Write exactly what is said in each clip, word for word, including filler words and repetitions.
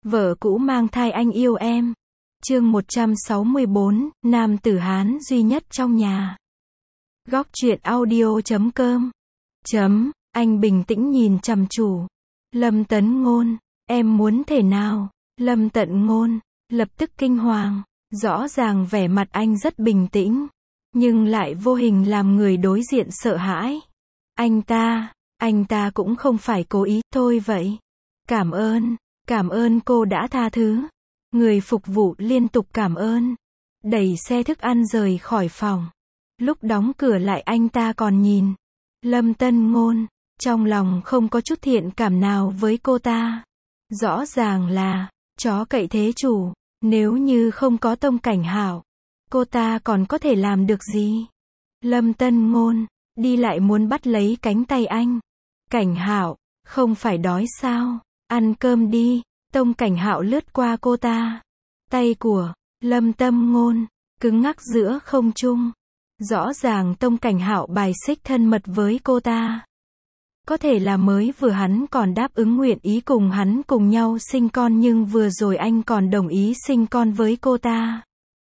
Vợ cũ mang thai anh yêu em. Chương một trăm sáu mươi bốn, nam tử Hán duy nhất trong nhà. Góc truyện audio chấm com. Chấm, anh bình tĩnh nhìn chằm chủ. Lâm Tấn Ngôn, em muốn thế nào? Lâm Tận Ngôn, lập tức kinh hoàng. Rõ ràng vẻ mặt anh rất bình tĩnh, nhưng lại vô hình làm người đối diện sợ hãi. Anh ta, anh ta cũng không phải cố ý, thôi vậy. Cảm ơn, cảm ơn cô đã tha thứ. Người phục vụ liên tục cảm ơn. Đẩy xe thức ăn rời khỏi phòng. Lúc đóng cửa lại anh ta còn nhìn Lâm Tấn Ngôn, trong lòng không có chút thiện cảm nào với cô ta. Rõ ràng là chó cậy thế chủ. Nếu như không có Tông Cảnh Hạo, cô ta còn có thể làm được gì? Lâm Tấn Ngôn đi lại muốn bắt lấy cánh tay anh. Cảnh Hạo, không phải đói sao? Ăn cơm đi. Tông Cảnh Hạo lướt qua cô ta. Tay của Lâm Tấn Ngôn cứng ngắc giữa không trung. Rõ ràng Tông Cảnh Hạo bài xích thân mật với cô ta. Có thể là mới vừa hắn còn đáp ứng nguyện ý cùng hắn cùng nhau sinh con, nhưng vừa rồi anh còn đồng ý sinh con với cô ta.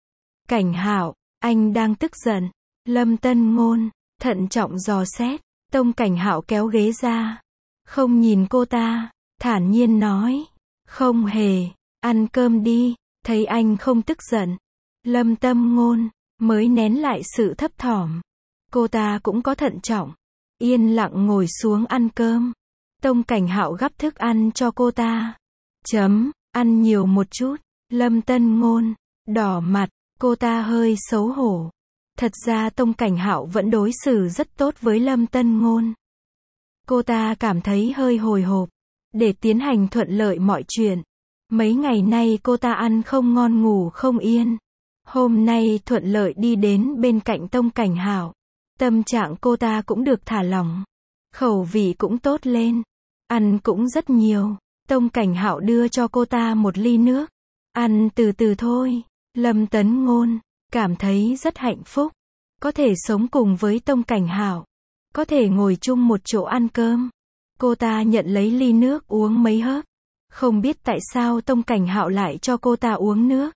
Cảnh Hạo, anh đang tức giận. Lâm Tấn Ngôn thận trọng dò xét. Tông Cảnh Hạo kéo ghế ra, không nhìn cô ta, thản nhiên nói, không hề, ăn cơm đi. Thấy anh không tức giận, Lâm Tấn Ngôn mới nén lại sự thấp thỏm. Cô ta cũng có thận trọng, yên lặng ngồi xuống ăn cơm. Tông Cảnh Hạo gắp thức ăn cho cô ta. Chấm, ăn nhiều một chút. Lâm Tấn Ngôn đỏ mặt, cô ta hơi xấu hổ. Thật ra Tông Cảnh Hạo vẫn đối xử rất tốt với Lâm Tấn Ngôn. Cô ta cảm thấy hơi hồi hộp. Để tiến hành thuận lợi mọi chuyện, mấy ngày nay cô ta ăn không ngon ngủ không yên. Hôm nay thuận lợi đi đến bên cạnh Tông Cảnh Hạo, tâm trạng cô ta cũng được thả lỏng. Khẩu vị cũng tốt lên. Ăn cũng rất nhiều. Tông Cảnh Hạo đưa cho cô ta một ly nước. Ăn từ từ thôi. Lâm Tấn Ngôn cảm thấy rất hạnh phúc. Có thể sống cùng với Tông Cảnh Hạo. Có thể ngồi chung một chỗ ăn cơm. Cô ta nhận lấy ly nước uống mấy hớp. Không biết tại sao Tông Cảnh Hạo lại cho cô ta uống nước.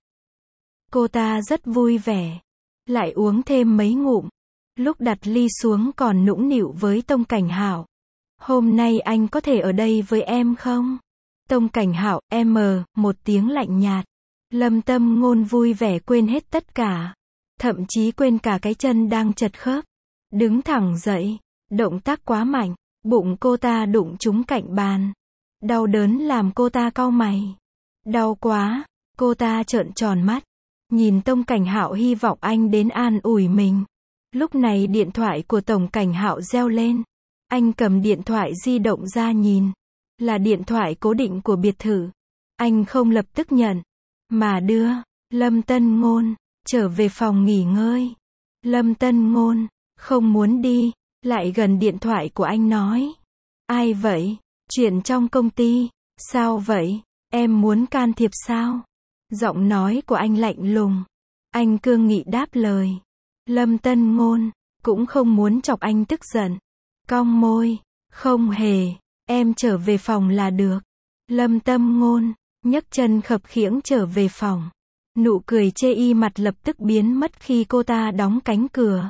Cô ta rất vui vẻ. Lại uống thêm mấy ngụm. Lúc đặt ly xuống còn nũng nịu với Tông Cảnh Hạo. Hôm nay anh có thể ở đây với em không? Tông Cảnh Hạo, em mờ, một tiếng lạnh nhạt. Lâm Tấn Ngôn vui vẻ quên hết tất cả. Thậm chí quên cả cái chân đang chật khớp. Đứng thẳng dậy. Động tác quá mạnh. Bụng cô ta đụng trúng cạnh bàn. Đau đớn làm cô ta cau mày. Đau quá. Cô ta trợn tròn mắt. Nhìn Tông Cảnh Hạo hy vọng anh đến an ủi mình. Lúc này điện thoại của Tông Cảnh Hạo reo lên. Anh cầm điện thoại di động ra nhìn. Là điện thoại cố định của biệt thự. Anh không lập tức nhận, mà đưa Lâm Tấn Ngôn trở về phòng nghỉ ngơi. Lâm Tấn Ngôn không muốn đi, lại gần điện thoại của anh nói. Ai vậy? Chuyện trong công ty. Sao vậy? Em muốn can thiệp sao? Giọng nói của anh lạnh lùng. Anh cương nghị đáp lời. Lâm Tấn Ngôn cũng không muốn chọc anh tức giận. Cong môi. Không hề. Em trở về phòng là được. Lâm Tấn Ngôn nhấc chân khập khiễng trở về phòng. Nụ cười chê y mặt lập tức biến mất khi cô ta đóng cánh cửa.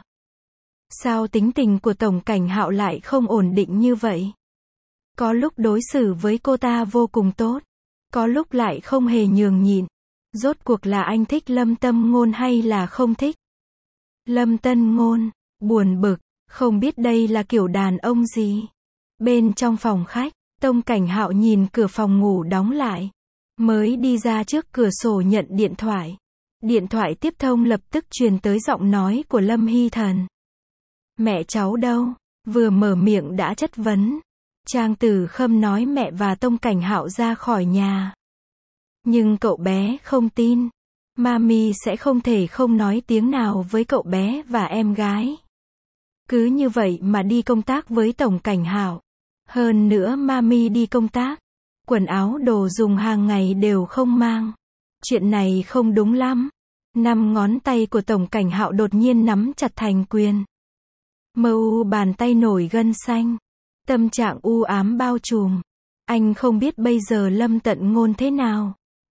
Sao tính tình của Tông Cảnh Hạo lại không ổn định như vậy? Có lúc đối xử với cô ta vô cùng tốt. Có lúc lại không hề nhường nhịn. Rốt cuộc là anh thích Lâm Tấn Ngôn hay là không thích? Lâm Tấn Ngôn buồn bực, không biết đây là kiểu đàn ông gì. Bên trong phòng khách, Tông Cảnh Hạo nhìn cửa phòng ngủ đóng lại. Mới đi ra trước cửa sổ nhận điện thoại. Điện thoại tiếp thông lập tức truyền tới giọng nói của Lâm Hy Thần. Mẹ cháu đâu? Vừa mở miệng đã chất vấn. Trang Tử Khâm nói mẹ và Tông Cảnh Hạo ra khỏi nhà. Nhưng cậu bé không tin. Mami sẽ không thể không nói tiếng nào với cậu bé và em gái. Cứ như vậy mà đi công tác với Tông Cảnh Hạo. Hơn nữa Mami đi công tác. Quần áo đồ dùng hàng ngày đều không mang. Chuyện này không đúng lắm. Năm ngón tay của Tông Cảnh Hạo đột nhiên nắm chặt thành quyền. Mờ u bàn tay nổi gân xanh. Tâm trạng u ám bao trùm. Anh không biết bây giờ Lâm Tấn Ngôn thế nào.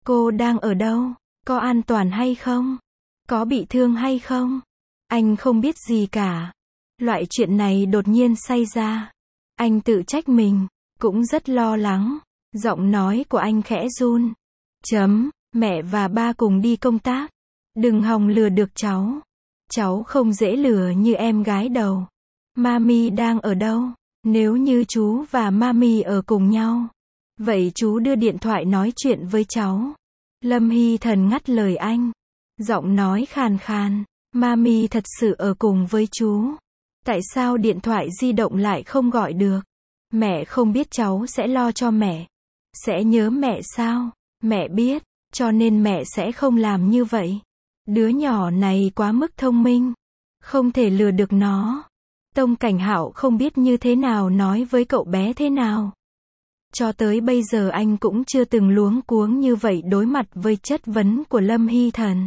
Cô đang ở đâu? Có an toàn hay không? Có bị thương hay không? Anh không biết gì cả. Loại chuyện này đột nhiên xảy ra. Anh tự trách mình, cũng rất lo lắng. Giọng nói của anh khẽ run. Chấm, mẹ và ba cùng đi công tác. Đừng hòng lừa được cháu. Cháu không dễ lừa như em gái đâu. Mami đang ở đâu? Nếu như chú và Mami ở cùng nhau, vậy chú đưa điện thoại nói chuyện với cháu. Lâm Hy Thần ngắt lời anh. Giọng nói khàn khàn. Mami thật sự ở cùng với chú. Tại sao điện thoại di động lại không gọi được? Mẹ không biết cháu sẽ lo cho mẹ. Sẽ nhớ mẹ sao? Mẹ biết, cho nên mẹ sẽ không làm như vậy. Đứa nhỏ này quá mức thông minh. Không thể lừa được nó. Tông Cảnh Hạo không biết như thế nào nói với cậu bé thế nào. Cho tới bây giờ anh cũng chưa từng luống cuống như vậy đối mặt với chất vấn của Lâm Hy Thần.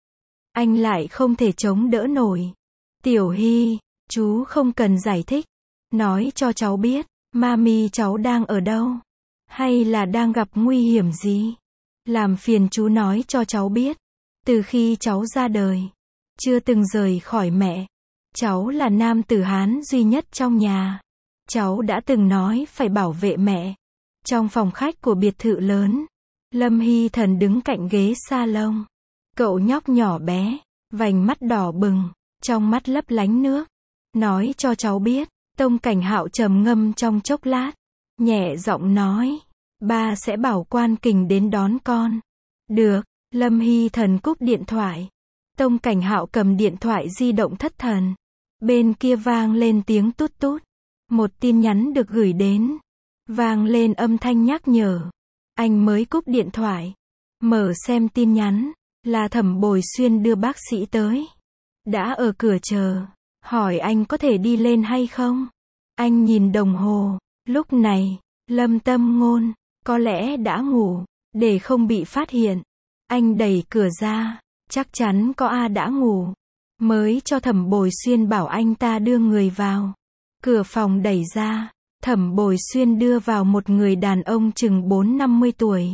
Anh lại không thể chống đỡ nổi. Tiểu Hy, chú không cần giải thích. Nói cho cháu biết, Mami cháu đang ở đâu? Hay là đang gặp nguy hiểm gì? Làm phiền chú nói cho cháu biết. Từ khi cháu ra đời, chưa từng rời khỏi mẹ. Cháu là nam tử Hán duy nhất trong nhà. Cháu đã từng nói phải bảo vệ mẹ. Trong phòng khách của biệt thự lớn, Lâm Hy Thần đứng cạnh ghế salon. Cậu nhóc nhỏ bé, vành mắt đỏ bừng, trong mắt lấp lánh nước. Nói cho cháu biết. Tông Cảnh Hạo trầm ngâm trong chốc lát, nhẹ giọng nói, ba sẽ bảo Quan Kình đến đón con. Được. Lâm Hy Thần cúp điện thoại. Tông Cảnh Hạo cầm điện thoại di động thất thần. Bên kia vang lên tiếng tút tút. Một tin nhắn được gửi đến. Vang lên âm thanh nhắc nhở. Anh mới cúp điện thoại. Mở xem tin nhắn. Là Thẩm Bồi Xuyên đưa bác sĩ tới. Đã ở cửa chờ. Hỏi anh có thể đi lên hay không? Anh nhìn đồng hồ. Lúc này, Lâm Tâm Ngôn có lẽ đã ngủ. Để không bị phát hiện, anh đẩy cửa ra. Chắc chắn có A đã ngủ. Mới cho Thẩm Bồi Xuyên bảo anh ta đưa người vào. Cửa phòng đẩy ra. Thẩm Bồi Xuyên đưa vào một người đàn ông chừng bốn năm mươi tuổi.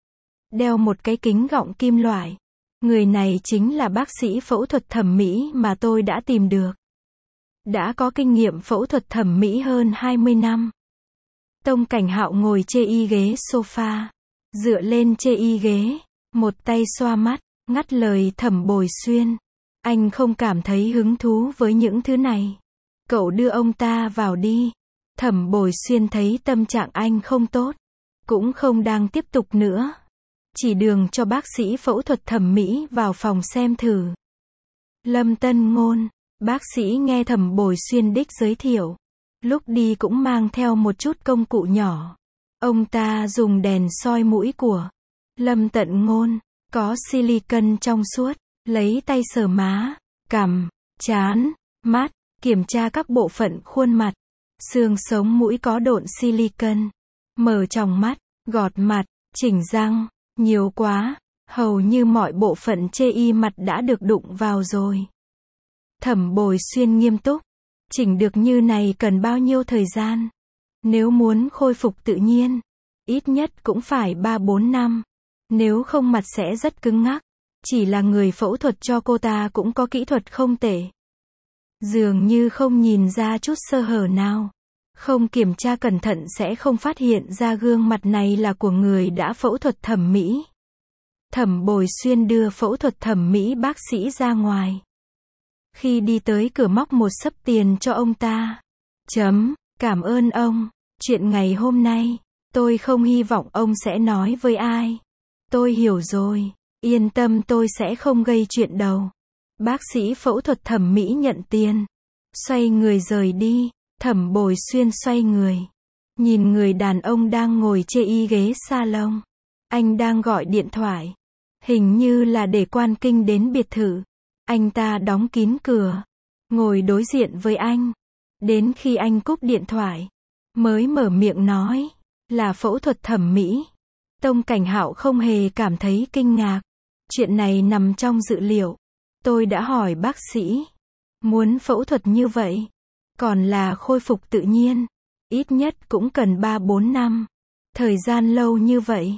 Đeo một cái kính gọng kim loại. Người này chính là bác sĩ phẫu thuật thẩm mỹ mà tôi đã tìm được. Đã có kinh nghiệm phẫu thuật thẩm mỹ hơn hai mươi năm. Tông Cảnh Hạo ngồi chê y ghế sofa. Dựa lên chê y ghế. Một tay xoa mắt. Ngắt lời Thẩm Bồi Xuyên. Anh không cảm thấy hứng thú với những thứ này. Cậu đưa ông ta vào đi. Thẩm Bồi Xuyên thấy tâm trạng anh không tốt. Cũng không đang tiếp tục nữa. Chỉ đường cho bác sĩ phẫu thuật thẩm mỹ vào phòng xem thử. Lâm Tân Ngôn. Bác sĩ nghe Thẩm Bồi Xuyên đích giới thiệu. Lúc đi cũng mang theo một chút công cụ nhỏ. Ông ta dùng đèn soi mũi của Lâm Tận Ngôn. Có silicon trong suốt. Lấy tay sờ má, cằm, trán, mắt. Kiểm tra các bộ phận khuôn mặt. Xương sống mũi có độn silicon. Mở tròng mắt, gọt mặt, chỉnh răng. Nhiều quá. Hầu như mọi bộ phận chê y mặt đã được đụng vào rồi. Thẩm Bồi Xuyên nghiêm túc. Chỉnh được như này cần bao nhiêu thời gian? Nếu muốn khôi phục tự nhiên, ít nhất cũng phải ba bốn năm. Nếu không mặt sẽ rất cứng ngắc. Chỉ là người phẫu thuật cho cô ta cũng có kỹ thuật không tệ. Dường như không nhìn ra chút sơ hở nào. Không kiểm tra cẩn thận sẽ không phát hiện ra gương mặt này là của người đã phẫu thuật thẩm mỹ. Thẩm Bồi Xuyên đưa phẫu thuật thẩm mỹ bác sĩ ra ngoài. Khi đi tới cửa móc một xấp tiền cho ông ta. Chấm, cảm ơn ông. Chuyện ngày hôm nay, tôi không hy vọng ông sẽ nói với ai. Tôi hiểu rồi. Yên tâm, tôi sẽ không gây chuyện đâu. Bác sĩ phẫu thuật thẩm mỹ nhận tiền. Xoay người rời đi. Thẩm Bồi Xuyên xoay người. Nhìn người đàn ông đang ngồi chê y ghế salon. Anh đang gọi điện thoại. Hình như là để Quan Kinh đến biệt thự. Anh ta đóng kín cửa. Ngồi đối diện với anh. Đến khi anh cúp điện thoại. Mới mở miệng nói. Là phẫu thuật thẩm mỹ. Tông Cảnh Hạo không hề cảm thấy kinh ngạc. Chuyện này nằm trong dự liệu. Tôi đã hỏi bác sĩ. Muốn phẫu thuật như vậy. Còn là khôi phục tự nhiên. Ít nhất cũng cần ba bốn năm. Thời gian lâu như vậy.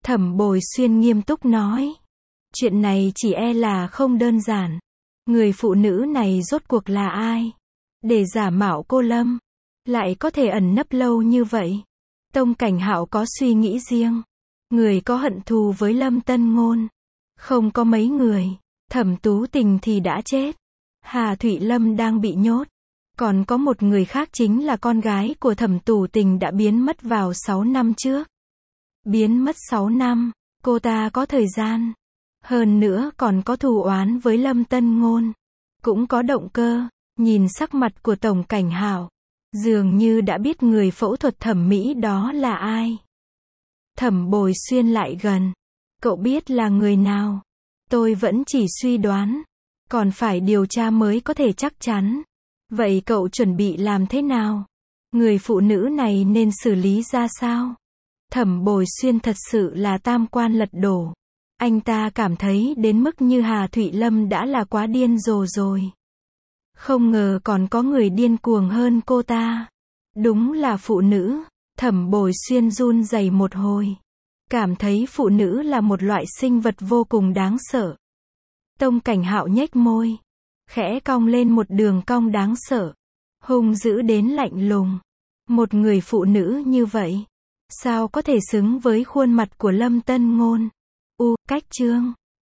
Thẩm Bồi Xuyên nghiêm túc nói. Chuyện này chỉ e là không đơn giản. Người phụ nữ này rốt cuộc là ai? Để giả mạo cô Lâm, lại có thể ẩn nấp lâu như vậy. Tông Cảnh Hạo có suy nghĩ riêng. Người có hận thù với Lâm Tân Ngôn không có mấy người. Thẩm Tú Tình thì đã chết. Hà Thụy Lâm đang bị nhốt. Còn có một người khác chính là con gái của Thẩm Tú Tình đã biến mất vào sáu năm trước. Biến mất sáu năm, cô ta có thời gian. Hơn nữa còn có thù oán với Lâm Tân Ngôn. Cũng có động cơ. Nhìn sắc mặt của Tổng Cảnh Hạo, dường như đã biết người phẫu thuật thẩm mỹ đó là ai. Thẩm Bồi Xuyên lại gần. Cậu biết là người nào? Tôi vẫn chỉ suy đoán. Còn phải điều tra mới có thể chắc chắn. Vậy cậu chuẩn bị làm thế nào? Người phụ nữ này nên xử lý ra sao? Thẩm Bồi Xuyên thật sự là tam quan lật đổ. Anh ta cảm thấy đến mức như Hà Thụy Lâm đã là quá điên rồ rồi. Không ngờ còn có người điên cuồng hơn cô ta. Đúng là phụ nữ. Thẩm Bồi Xuyên run rẩy một hồi. Cảm thấy phụ nữ là một loại sinh vật vô cùng đáng sợ. Tông Cảnh Hạo nhếch môi. Khẽ cong lên một đường cong đáng sợ. Hung dữ đến lạnh lùng. Một người phụ nữ như vậy, sao có thể xứng với khuôn mặt của Lâm Tân Ngôn? U, cách chương.